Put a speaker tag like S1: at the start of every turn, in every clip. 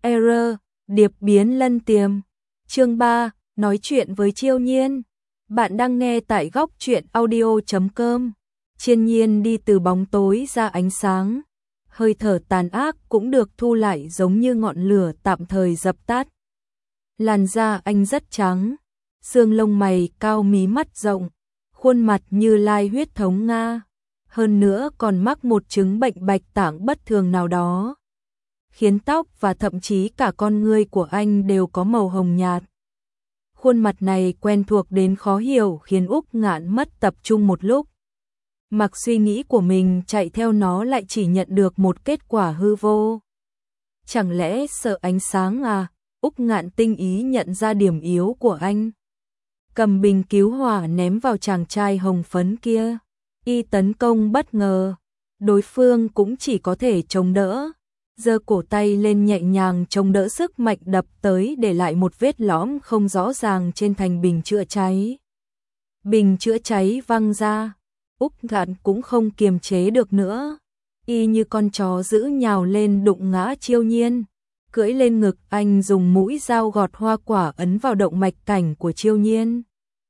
S1: Error, điệp biến lân tiềm. Chương 3, nói chuyện với Chiêu Nhiên. Bạn đang nghe tại góc truyện audio.com. Chiêu Nhiên đi từ bóng tối ra ánh sáng. Hơi thở tàn ác cũng được thu lại giống như ngọn lửa tạm thời dập tắt. Làn da anh rất trắng, xương lông mày cao, mí mắt rộng, khuôn mặt như lai huyết thống Nga. Hơn nữa còn mắc một chứng bệnh bạch tạng bất thường nào đó, khiến tóc và thậm chí cả con ngươi của anh đều có màu hồng nhạt. Khuôn mặt này quen thuộc đến khó hiểu khiến Úc Ngạn mất tập trung một lúc. Mặc suy nghĩ của mình chạy theo nó lại chỉ nhận được một kết quả hư vô. Chẳng lẽ sợ ánh sáng à? Úc Ngạn tinh ý nhận ra điểm yếu của anh. Cầm bình cứu hỏa ném vào chàng trai hồng phấn kia. Y tấn công bất ngờ, đối phương cũng chỉ có thể chống đỡ. Giơ cổ tay lên nhẹ nhàng chống đỡ sức mạnh đập tới, để lại một vết lõm không rõ ràng trên thành bình chữa cháy. Bình chữa cháy văng ra, Úc Ngạn cũng không kiềm chế được nữa. Y như con chó dữ nhào lên đụng ngã Chiêu Nhiên. Cưỡi lên ngực anh dùng mũi dao gọt hoa quả ấn vào động mạch cảnh của Chiêu Nhiên.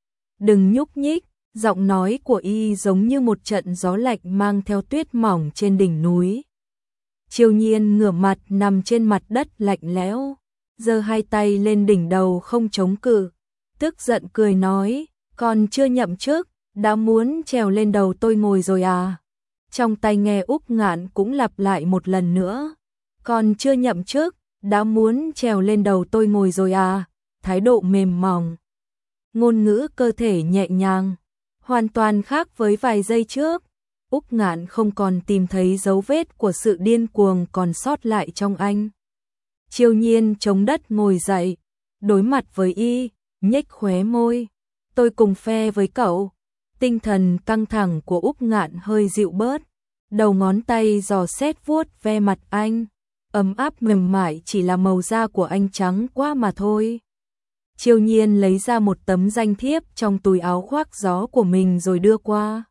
S1: Đừng nhúc nhích, giọng nói của Y giống như một trận gió lạnh mang theo tuyết mỏng trên đỉnh núi. Chiêu Nhiên ngửa mặt nằm trên mặt đất lạnh lẽo, giơ hai tay lên đỉnh đầu không chống cự, tức giận cười nói, còn chưa nhậm chức, đã muốn trèo lên đầu tôi ngồi rồi à? Trong tai nghe Úc Ngạn cũng lặp lại một lần nữa, còn chưa nhậm chức, đã muốn trèo lên đầu tôi ngồi rồi à? Thái độ mềm mỏng, ngôn ngữ cơ thể nhẹ nhàng, hoàn toàn khác với vài giây trước. Úc Ngạn không còn tìm thấy dấu vết của sự điên cuồng còn sót lại trong anh. Chiêu Nhiên chống đất ngồi dậy, đối mặt với Y, nhếch khóe môi. Tôi cùng phe với cậu. Tinh thần căng thẳng của Úc Ngạn hơi dịu bớt. Đầu ngón tay dò xét vuốt ve mặt anh. Ấm áp mềm mại, chỉ là màu da của anh trắng quá mà thôi. Chiêu Nhiên lấy ra một tấm danh thiếp trong túi áo khoác gió của mình rồi đưa qua.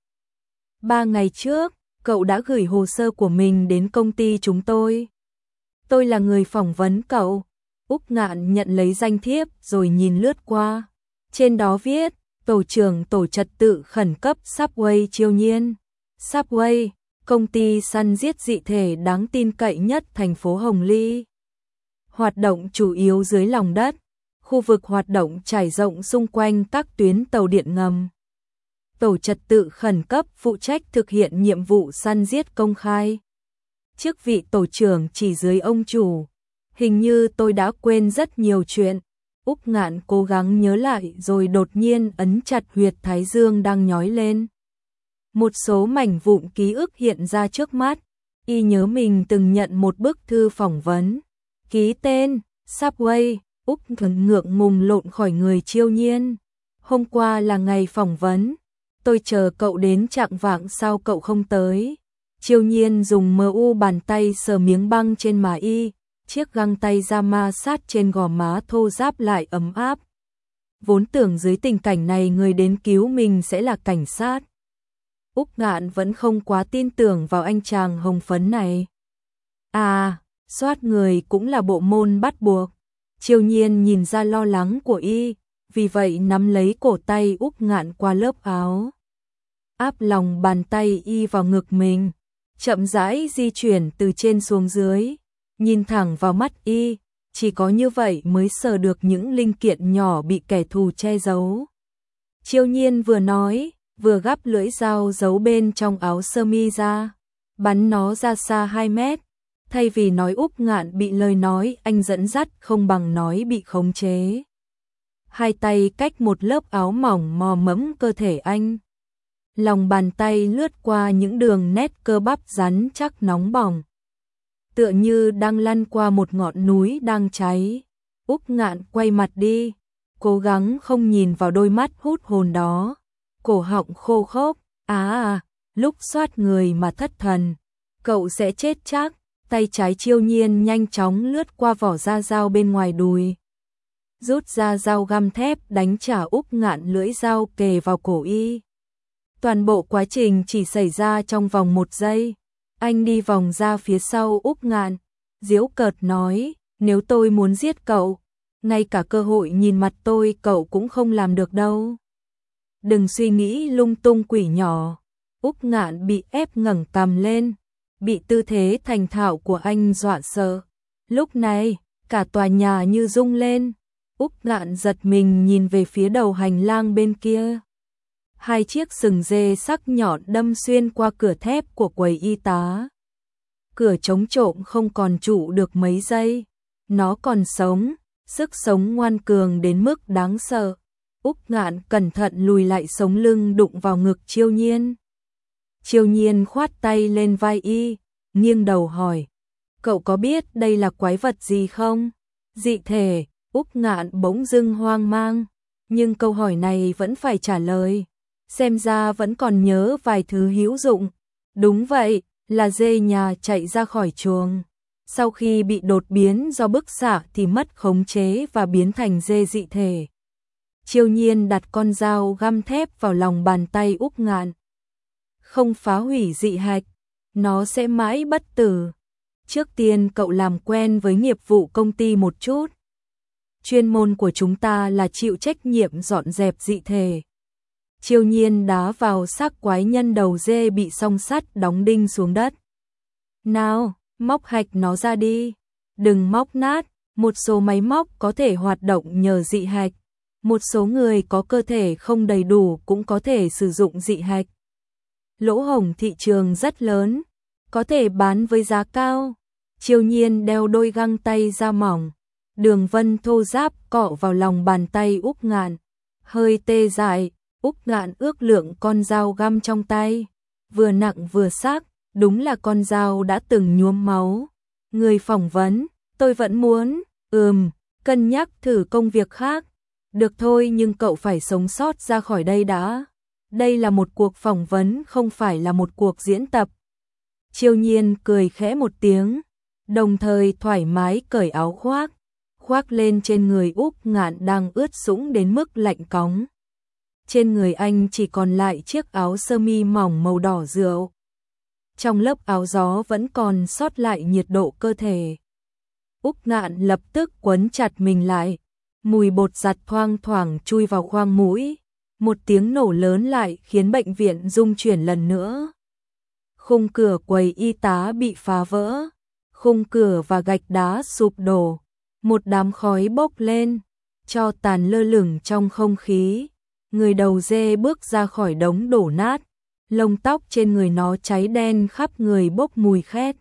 S1: 3 ngày trước, cậu đã gửi hồ sơ của mình đến công ty chúng tôi. Tôi là người phỏng vấn cậu. Úc Ngạn nhận lấy danh thiếp rồi nhìn lướt qua. Trên đó viết, tổ trưởng tổ trật tự khẩn cấp Subway Chiêu Nhiên. Subway, công ty săn giết dị thể đáng tin cậy nhất thành phố Hồng Ly. Hoạt động chủ yếu dưới lòng đất. Khu vực hoạt động trải rộng xung quanh các tuyến tàu điện ngầm. Tổ trật tự khẩn cấp phụ trách thực hiện nhiệm vụ săn giết công khai. Chức vị tổ trưởng chỉ dưới ông chủ. Hình như tôi đã quên rất nhiều chuyện. Úc Ngạn cố gắng nhớ lại rồi đột nhiên ấn chặt huyệt thái dương đang nhói lên. Một số mảnh vụn ký ức hiện ra trước mắt. Y nhớ mình từng nhận một bức thư phỏng vấn. Ký tên, Subway. Úc ngượng ngùng lộn khỏi người Chiêu Nhiên. Hôm qua là ngày phỏng vấn. Tôi chờ cậu đến chạng vạng, sao cậu không tới? Chiêu Nhiên dùng mu bàn tay sờ miếng băng trên má Y. Chiếc găng tay da ma sát trên gò má thô ráp lại ấm áp. Vốn tưởng dưới tình cảnh này người đến cứu mình sẽ là cảnh sát. Úc Ngạn vẫn không quá tin tưởng vào anh chàng hồng phấn này. À, soát người cũng là bộ môn bắt buộc. Chiêu Nhiên nhìn ra lo lắng của Y, vì vậy nắm lấy cổ tay Úc Ngạn qua lớp áo. Áp lòng bàn tay Y vào ngực mình, chậm rãi di chuyển từ trên xuống dưới, nhìn thẳng vào mắt Y, chỉ có như vậy mới sờ được những linh kiện nhỏ bị kẻ thù che giấu. Chiêu Nhiên vừa nói, vừa gắp lưỡi dao giấu bên trong áo sơ mi ra, bắn nó ra xa 2 mét. Thay vì nói Úc Ngạn bị lời nói anh dẫn dắt không bằng nói bị khống chế. Hai tay cách một lớp áo mỏng mò mẫm cơ thể anh. Lòng bàn tay lướt qua những đường nét cơ bắp rắn chắc nóng bỏng. Tựa như đang lăn qua một ngọn núi đang cháy. Úc Ngạn quay mặt đi, cố gắng không nhìn vào đôi mắt hút hồn đó. Cổ họng khô khốc, lúc soát người mà thất thần, cậu sẽ chết chắc. Tay trái Chiêu Nhiên nhanh chóng lướt qua vỏ da dao bên ngoài đùi. Rút ra dao găm thép đánh trả Úc Ngạn, lưỡi dao kề vào cổ Y. Toàn bộ quá trình chỉ xảy ra trong vòng 1 giây. Anh đi vòng ra phía sau Úc Ngạn, giễu cợt nói, nếu tôi muốn giết cậu, ngay cả cơ hội nhìn mặt tôi cậu cũng không làm được đâu. Đừng suy nghĩ lung tung quỷ nhỏ. Úc Ngạn bị ép ngẩng cằm lên, bị tư thế thành thạo của anh dọa sợ. Lúc này, cả tòa nhà như rung lên. Úc Ngạn giật mình nhìn về phía đầu hành lang bên kia. Hai chiếc sừng dê sắc nhọn đâm xuyên qua cửa thép của quầy y tá. Cửa chống trộm không còn trụ được mấy giây. Nó còn sống, sức sống ngoan cường đến mức đáng sợ. Úc Ngạn cẩn thận lùi lại, sống lưng đụng vào ngực Chiêu Nhiên. Chiêu Nhiên khoát tay lên vai y, nghiêng đầu hỏi. Cậu có biết đây là quái vật gì không? Dị thể. Úc Ngạn bỗng dưng hoang mang. Nhưng câu hỏi này vẫn phải trả lời. Xem ra vẫn còn nhớ vài thứ hữu dụng. Đúng vậy, là dê nhà chạy ra khỏi chuồng. Sau khi bị đột biến do bức xạ thì mất khống chế và biến thành dê dị thể. Chiêu Nhiên đặt con dao găm thép vào lòng bàn tay Úc Ngạn. Không phá hủy dị hạch, nó sẽ mãi bất tử. Trước tiên cậu làm quen với nghiệp vụ công ty một chút. Chuyên môn của chúng ta là chịu trách nhiệm dọn dẹp dị thể. Chiêu Nhiên đá vào xác quái nhân đầu dê bị song sắt đóng đinh xuống đất. Nào, móc hạch nó ra đi. Đừng móc nát, một số máy móc có thể hoạt động nhờ dị hạch. Một số người có cơ thể không đầy đủ cũng có thể sử dụng dị hạch. Lỗ hổng thị trường rất lớn, có thể bán với giá cao. Chiêu Nhiên đeo đôi găng tay da mỏng, đường vân thô ráp cọ vào lòng bàn tay Úc Ngạn. Hơi tê dại, Úc Ngạn ước lượng con dao găm trong tay, vừa nặng vừa sắc, đúng là con dao đã từng nhuốm máu. Người phỏng vấn, tôi vẫn muốn, cân nhắc thử công việc khác. Được thôi, nhưng cậu phải sống sót ra khỏi đây đã. Đây là một cuộc phỏng vấn, không phải là một cuộc diễn tập. Chiêu Nhiên cười khẽ một tiếng, đồng thời thoải mái cởi áo khoác lên trên người Úc Ngạn đang ướt sũng đến mức lạnh cóng. Trên người anh chỉ còn lại chiếc áo sơ mi mỏng màu đỏ rượu. Trong lớp áo gió vẫn còn sót lại nhiệt độ cơ thể. Úc Ngạn lập tức quấn chặt mình lại. Mùi bột giặt thoang thoảng chui vào khoang mũi. Một tiếng nổ lớn lại khiến bệnh viện rung chuyển lần nữa. Khung cửa quầy y tá bị phá vỡ. Khung cửa và gạch đá sụp đổ. Một đám khói bốc lên, tro tàn lơ lửng trong không khí. Người đầu dê bước ra khỏi đống đổ nát. Lông tóc trên người nó cháy đen, khắp người bốc mùi khét.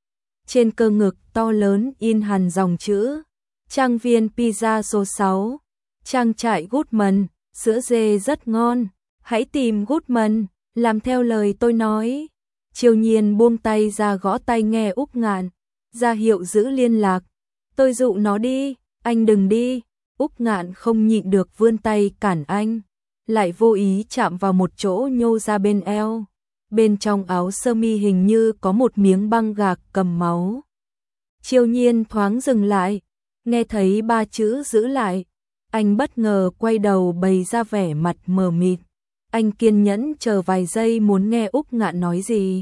S1: Trên cơ ngực to lớn in hẳn dòng chữ: Trang viên pizza số 6, trang trại Goodman, sữa dê rất ngon, hãy tìm Goodman, làm theo lời tôi nói. Chiêu Nhiên buông tay ra gõ tai nghe Úc Ngạn, ra hiệu giữ liên lạc. Tôi dụ nó đi, anh đừng đi. Úc Ngạn không nhịn được vươn tay cản anh, lại vô ý chạm vào một chỗ nhô ra bên eo. Bên trong áo sơ mi hình như có một miếng băng gạc cầm máu. Chiêu Nhiên thoáng dừng lại, nghe thấy 3 chữ giữ lại. Anh bất ngờ quay đầu bày ra vẻ mặt mờ mịt. Anh kiên nhẫn chờ vài giây muốn nghe Úc Ngạn nói gì.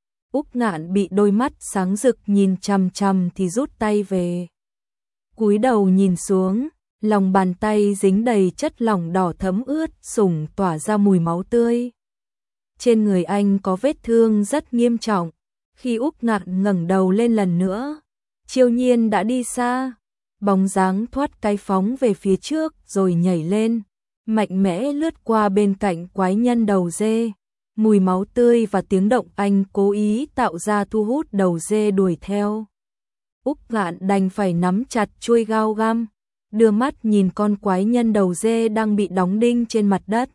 S1: Úc Ngạn bị đôi mắt sáng rực nhìn chằm chằm thì rút tay về. Cúi đầu nhìn xuống, lòng bàn tay dính đầy chất lỏng đỏ thấm ướt sũng tỏa ra mùi máu tươi. Trên người anh có vết thương rất nghiêm trọng. Khi Úc Ngạn ngẩng đầu lên lần nữa, Chiêu Nhiên đã đi xa. Bóng dáng thoát cái phóng về phía trước rồi nhảy lên, mạnh mẽ lướt qua bên cạnh quái nhân đầu dê. Mùi máu tươi và tiếng động anh cố ý tạo ra thu hút đầu dê đuổi theo. Úc Ngạn đành phải nắm chặt chuôi dao găm, đưa mắt nhìn con quái nhân đầu dê đang bị đóng đinh trên mặt đất.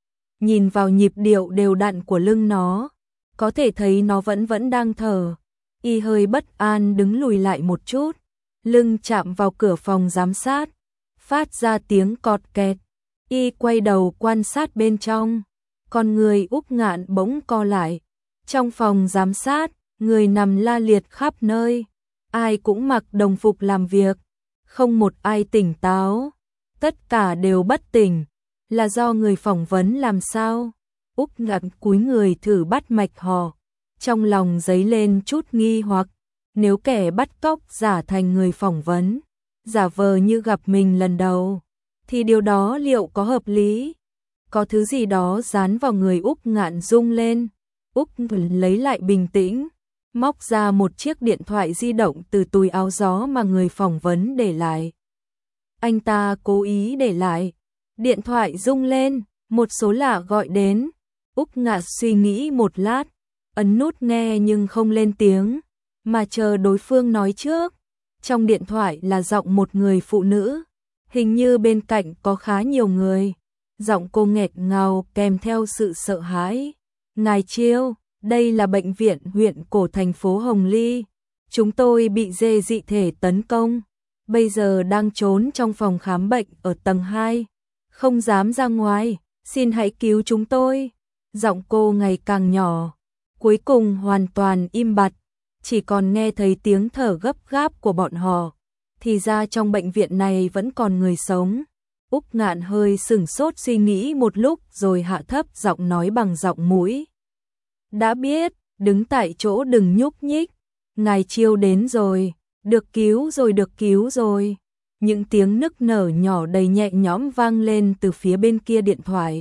S1: Nhìn vào nhịp điệu đều đặn của lưng nó, có thể thấy nó vẫn đang thở. Y hơi bất an đứng lùi lại một chút, lưng chạm vào cửa phòng giám sát, phát ra tiếng cọt kẹt. Y quay đầu quan sát bên trong, con người Úc Ngạn bỗng co lại. Trong phòng giám sát, người nằm la liệt khắp nơi, ai cũng mặc đồng phục làm việc, không một ai tỉnh táo, tất cả đều bất tỉnh. Là do người phỏng vấn làm sao? Úc Ngạn cúi người thử bắt mạch họ, trong lòng dấy lên chút nghi hoặc. Nếu kẻ bắt cóc giả thành người phỏng vấn, giả vờ như gặp mình lần đầu, thì điều đó liệu có hợp lý? Có thứ gì đó dán vào người Úc Ngạn rung lên. Úc lấy lại bình tĩnh, móc ra một chiếc điện thoại di động từ túi áo gió mà người phỏng vấn để lại. Anh ta cố ý để lại. Điện thoại rung lên, một số lạ gọi đến. Úc Ngạn suy nghĩ một lát, ấn nút nghe nhưng không lên tiếng, mà chờ đối phương nói trước. Trong điện thoại là giọng một người phụ nữ, hình như bên cạnh có khá nhiều người. Giọng cô nghẹt ngào kèm theo sự sợ hãi. Ngài Chiêu, đây là bệnh viện huyện cổ thành phố Hồng Ly. Chúng tôi bị dê dị thể tấn công. Bây giờ đang trốn trong phòng khám bệnh ở tầng 2. Không dám ra ngoài, xin hãy cứu chúng tôi. Giọng cô ngày càng nhỏ, cuối cùng hoàn toàn im bặt. Chỉ còn nghe thấy tiếng thở gấp gáp của bọn họ. Thì ra trong bệnh viện này vẫn còn người sống. Úc Ngạn hơi sửng sốt suy nghĩ một lúc rồi hạ thấp giọng nói bằng giọng mũi. Đã biết, đứng tại chỗ đừng nhúc nhích. Ngài Chiêu đến rồi, được cứu rồi, được cứu rồi. Những tiếng nức nở nhỏ đầy nhẹ nhõm vang lên từ phía bên kia điện thoại.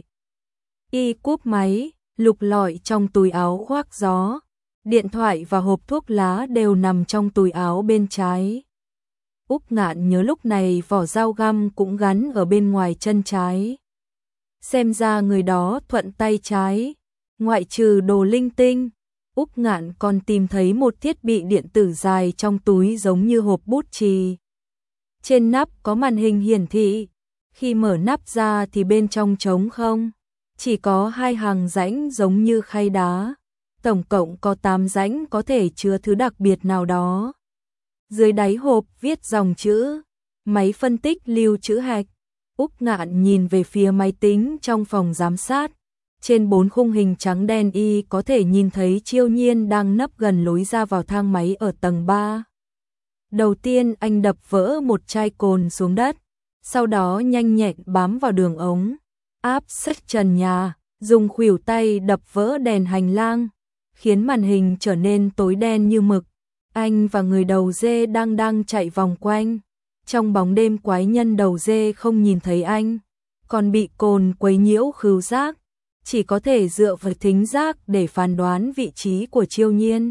S1: Y cúp máy, lục lọi trong túi áo khoác gió. Điện thoại và hộp thuốc lá đều nằm trong túi áo bên trái. Úc Ngạn nhớ lúc này vỏ dao găm cũng gắn ở bên ngoài chân trái. Xem ra người đó thuận tay trái. Ngoại trừ đồ linh tinh, Úc Ngạn còn tìm thấy một thiết bị điện tử dài trong túi giống như hộp bút chì. Trên nắp có màn hình hiển thị. Khi mở nắp ra thì bên trong trống không. Chỉ có 2 hàng rãnh giống như khay đá. Tổng cộng có 8 rãnh có thể chứa thứ đặc biệt nào đó. Dưới đáy hộp viết dòng chữ máy phân tích lưu trữ hạch. Úc Ngạn nhìn về phía máy tính trong phòng giám sát. Trên 4 khung hình trắng đen y có thể nhìn thấy Chiêu Nhiên đang nấp gần lối ra vào thang máy ở tầng 3. Đầu tiên anh đập vỡ một chai cồn xuống đất, sau đó nhanh nhẹn bám vào đường ống, áp sát trần nhà, dùng khuỷu tay đập vỡ đèn hành lang, khiến màn hình trở nên tối đen như mực. Anh và người đầu dê đang chạy vòng quanh. Trong bóng đêm quái nhân đầu dê không nhìn thấy anh, còn bị cồn quấy nhiễu khứu giác, chỉ có thể dựa vào thính giác để phán đoán vị trí của Chiêu Nhiên.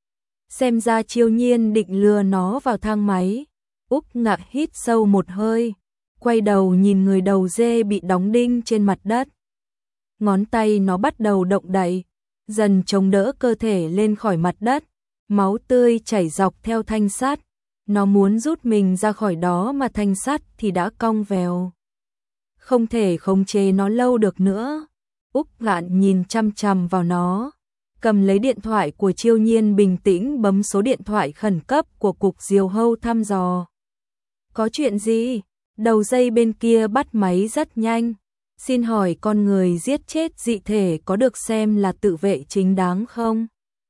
S1: Xem ra Chiêu Nhiên định lừa nó vào thang máy. Úc Ngạn hít sâu một hơi, quay đầu nhìn người đầu dê bị đóng đinh trên mặt đất. Ngón tay nó bắt đầu động đậy, dần chống đỡ cơ thể lên khỏi mặt đất. Máu tươi chảy dọc theo thanh sắt. Nó muốn rút mình ra khỏi đó mà thanh sắt thì đã cong vèo. Không thể khống chế nó lâu được nữa. Úc Ngạn nhìn chăm chăm vào nó, cầm lấy điện thoại của Chiêu Nhiên bình tĩnh bấm số điện thoại khẩn cấp của cục diều hâu thăm dò. Có chuyện gì? Đầu dây bên kia bắt máy rất nhanh. Xin hỏi con người giết chết dị thể có được xem là tự vệ chính đáng không?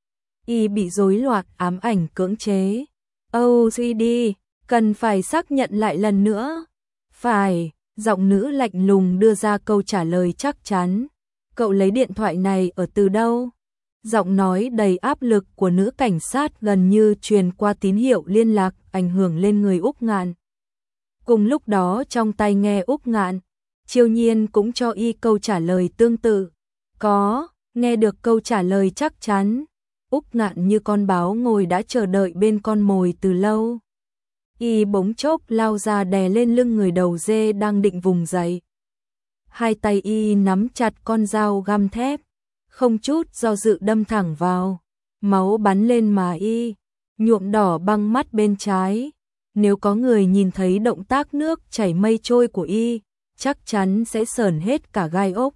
S1: Y bị rối loạn ám ảnh cưỡng chế. OCD, cần phải xác nhận lại lần nữa. Phải, giọng nữ lạnh lùng đưa ra câu trả lời chắc chắn. Cậu lấy điện thoại này ở từ đâu? Giọng nói đầy áp lực của nữ cảnh sát gần như truyền qua tín hiệu liên lạc ảnh hưởng lên người Úc Ngạn. Cùng lúc đó trong tai nghe Úc Ngạn, Chiêu Nhiên cũng cho y câu trả lời tương tự. Có, nghe được câu trả lời chắc chắn. Úc Ngạn như con báo ngồi đã chờ đợi bên con mồi từ lâu. Y bỗng chốc lao ra đè lên lưng người đầu dê đang định vùng dậy. Hai tay y nắm chặt con dao găm thép, không chút do dự đâm thẳng vào. Máu bắn lên mà y, nhuộm đỏ băng mắt bên trái. Nếu có người nhìn thấy động tác nước chảy mây trôi của y, chắc chắn sẽ sởn hết cả gai ốc.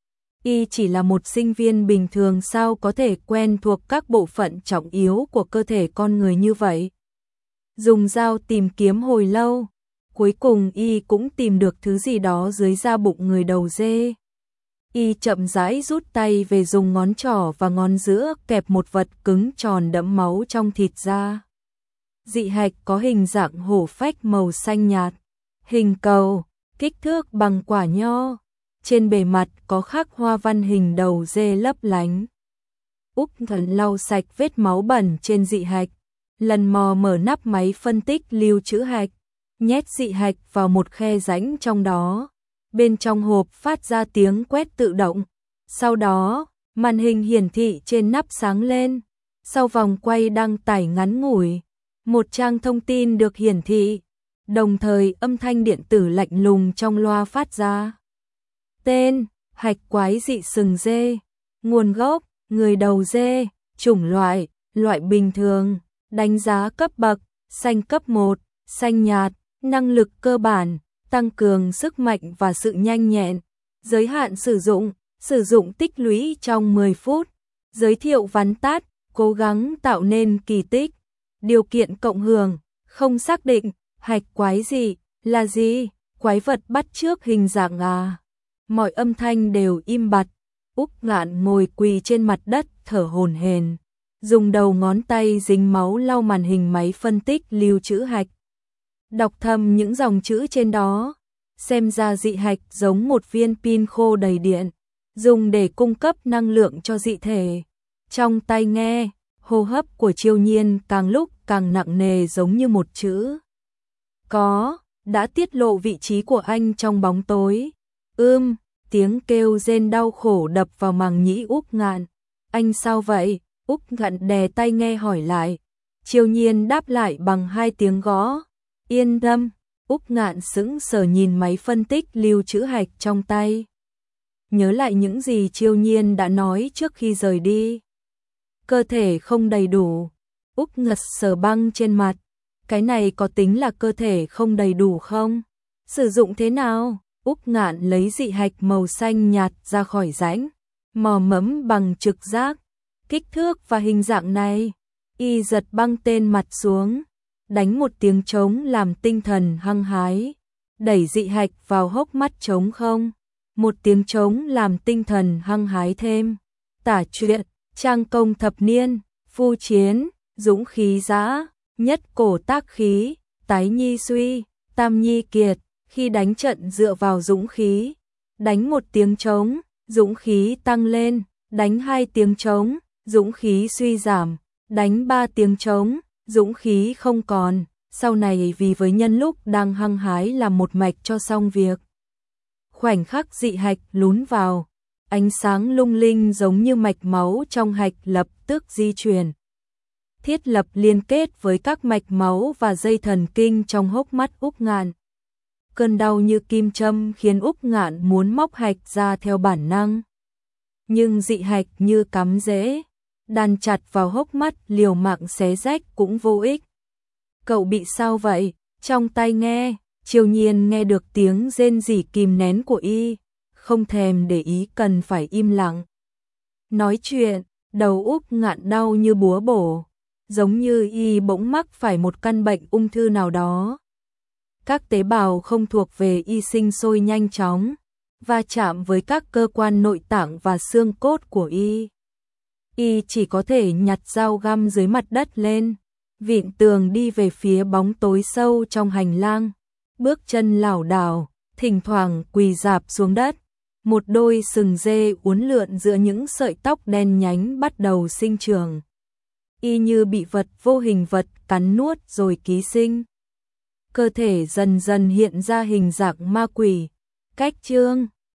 S1: Y chỉ là một sinh viên bình thường sao có thể quen thuộc các bộ phận trọng yếu của cơ thể con người như vậy. Dùng dao tìm kiếm hồi lâu, cuối cùng y cũng tìm được thứ gì đó dưới da bụng người đầu dê. Y chậm rãi rút tay về, dùng ngón trỏ và ngón giữa kẹp một vật cứng tròn đẫm máu trong thịt ra. Dị hạch có hình dạng hổ phách màu xanh nhạt, hình cầu, kích thước bằng quả nho. Trên bề mặt có khắc hoa văn hình đầu dê lấp lánh. Úc Thần lau sạch vết máu bẩn trên dị hạch, lần mò mở nắp máy phân tích lưu trữ hạch, nhét dị hạch vào một khe rãnh trong đó. Bên trong hộp phát ra tiếng quét tự động. Sau đó, màn hình hiển thị trên nắp sáng lên. Sau vòng quay đăng tải ngắn ngủi, một trang thông tin được hiển thị, đồng thời âm thanh điện tử lạnh lùng trong loa phát ra. Tên: hạch quái dị sừng dê. Nguồn gốc: người đầu dê. Chủng loại: loại bình thường. Đánh giá cấp bậc: xanh cấp 1, xanh nhạt. Năng lực cơ bản: tăng cường sức mạnh và sự nhanh nhẹn. Giới hạn sử dụng tích lũy trong 10 phút. Giới thiệu vắn tắt: cố gắng tạo nên kỳ tích. Điều kiện cộng hưởng: không xác định. Hạch quái dị là gì? Quái vật bắt chước hình dạng à? Mọi âm thanh đều im bặt. Úc Ngạn ngồi quỳ trên mặt đất thở hổn hển, dùng đầu ngón tay dính máu lau màn hình máy phân tích lưu trữ hạch. Đọc thầm những dòng chữ trên đó, xem ra dị hạch giống một viên pin khô đầy điện, dùng để cung cấp năng lượng cho dị thể. Trong tai nghe, hô hấp của Chiêu Nhiên càng lúc càng nặng nề giống như một chữ có đã tiết lộ vị trí của anh trong bóng tối. Tiếng kêu rên đau khổ đập vào màng nhĩ Úc Ngạn. Anh sao vậy? Úc Ngạn đè tai nghe hỏi lại. Chiêu Nhiên đáp lại bằng 2 tiếng gõ. Yên tâm. Úc Ngạn sững sờ nhìn máy phân tích lưu trữ hạch trong tay. Nhớ lại những gì Chiêu Nhiên đã nói trước khi rời đi. Cơ thể không đầy đủ. Úc Ngật sờ băng trên mặt. Cái này có tính là cơ thể không đầy đủ không? Sử dụng thế nào? Úc Ngạn lấy dị hạch màu xanh nhạt ra khỏi rãnh, mò mẫm bằng trực giác. Kích thước và hình dạng này. Y giật băng tên mặt xuống, đánh một tiếng trống làm tinh thần hăng hái. Đẩy dị hạch vào hốc mắt trống không. Một tiếng trống làm tinh thần hăng hái thêm. Tả truyện, trang công thập niên, phu chiến, dũng khí dã, nhất cổ tác khí, tái nhi suy, tam nhi kiệt. Khi đánh trận dựa vào dũng khí, đánh một tiếng trống, dũng khí tăng lên, đánh 2 tiếng trống, dũng khí suy giảm, đánh 3 tiếng trống, dũng khí không còn. Sau này vì với nhân lúc đang hăng hái làm một mạch cho xong việc. Khoảnh khắc dị hạch lún vào, ánh sáng lung linh giống như mạch máu trong hạch lập tức di chuyển. Thiết lập liên kết với các mạch máu và dây thần kinh trong hốc mắt Úc Ngạn. Cơn đau như kim châm khiến Úc Ngạn muốn móc hạch ra theo bản năng. Nhưng dị hạch như cắm rễ, đan chặt vào hốc mắt liều mạng xé rách cũng vô ích. Cậu bị sao vậy? Trong tai nghe, Chiêu Nhiên nghe được tiếng rên rỉ kìm nén của y, không thèm để ý cần phải im lặng. Nói chuyện, đầu Úc Ngạn đau như búa bổ, giống như y bỗng mắc phải một căn bệnh ung thư nào đó. Các tế bào không thuộc về y sinh sôi nhanh chóng, va chạm với các cơ quan nội tạng và xương cốt của y. Y chỉ có thể nhặt dao găm dưới mặt đất lên, vịn tường đi về phía bóng tối sâu trong hành lang, bước chân lảo đảo, thỉnh thoảng quỳ rạp xuống đất. Một đôi sừng dê uốn lượn giữa những sợi tóc đen nhánh bắt đầu sinh trưởng. Y như bị vật vô hình vật cắn nuốt rồi ký sinh. Cơ thể dần dần hiện ra hình dạng ma quỷ. Cách chương